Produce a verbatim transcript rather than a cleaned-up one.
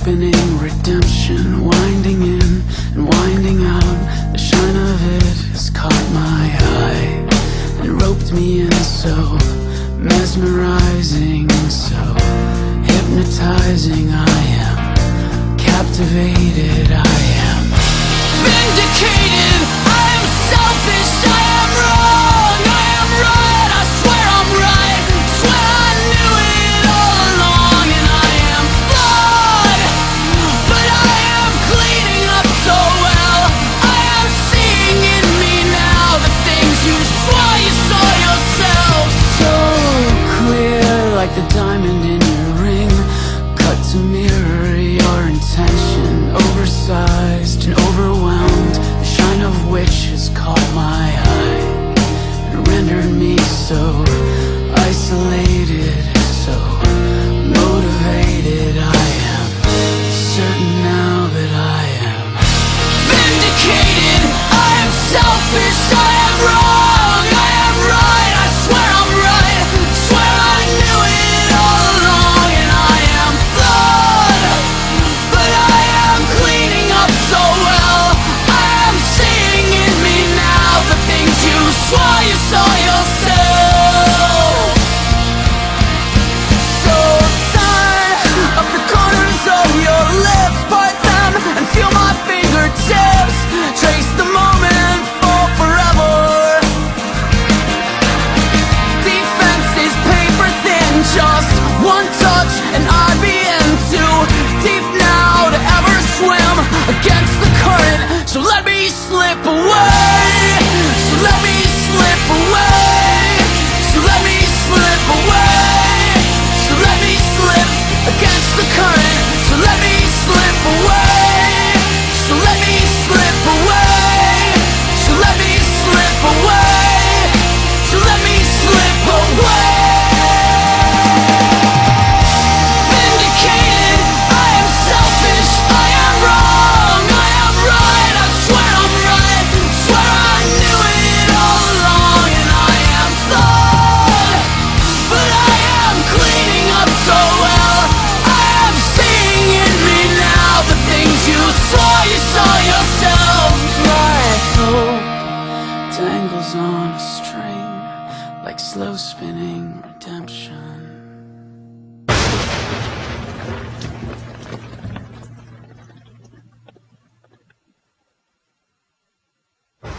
spinning redemption, winding in and winding out. The shine of it has caught my eye and roped me in, so mesmerizing, so hypnotizing. I am captivated, I am vindicated. I am selfish, I am wrong, I am right, I swear I'm right, swear I knew it all along. And I am flawed, but I am cleaning up so well. I am seeing in me now the things you swore you saw yourself. So clear, like the diamond in your ring, cut to mirror your intention, oversized and overwhelmed, the shine of which has caught my eye and rendered me so isolated, so motivated. I am certain now that I am vindicated. I am selfish, I am wrong, I am right, I swear I'm right, swear I knew it all along. And I am flawed, but I am cleaning up so well. I am seeing in me now the things you swore you saw yourself. So turn up the corners of your lips, part them and feel my fingertips, trace the moment for forever. Defense is paper thin, just one touch and I'd be in too deep now to ever swim against the current. So let me slip away, so let me slip away, so let me slip away, so let me slip against the current. So let me slip away, so let me slip away, so let me slip away, so let me slip away. Vindicated, I am selfish, I am wrong, I am right, I swear I'm right, swear I knew it all along. And I am flawed, but I am cleaning up so well. I am seeing in me now the things you saw you saw yourself. My hope dangles on a string like slow spinning redemption.